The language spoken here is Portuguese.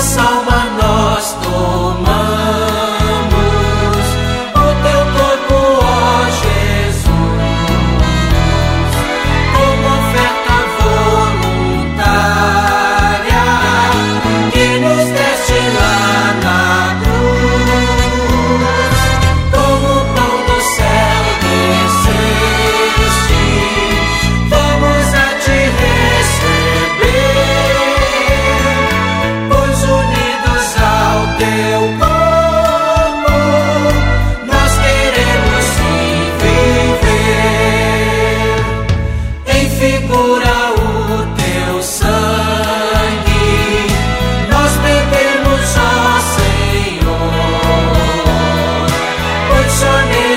nossa alma nós tomamos o teu corpo, ó Jesus, como oferta voluntária que nos deste lá na cruz. Como o pão do céu desceste, vamos a te receber, pois unidos ao teu corpo, nós queremos sim viver. Em figura o teu sangue, nós bebemos, ó Senhor, pois só nele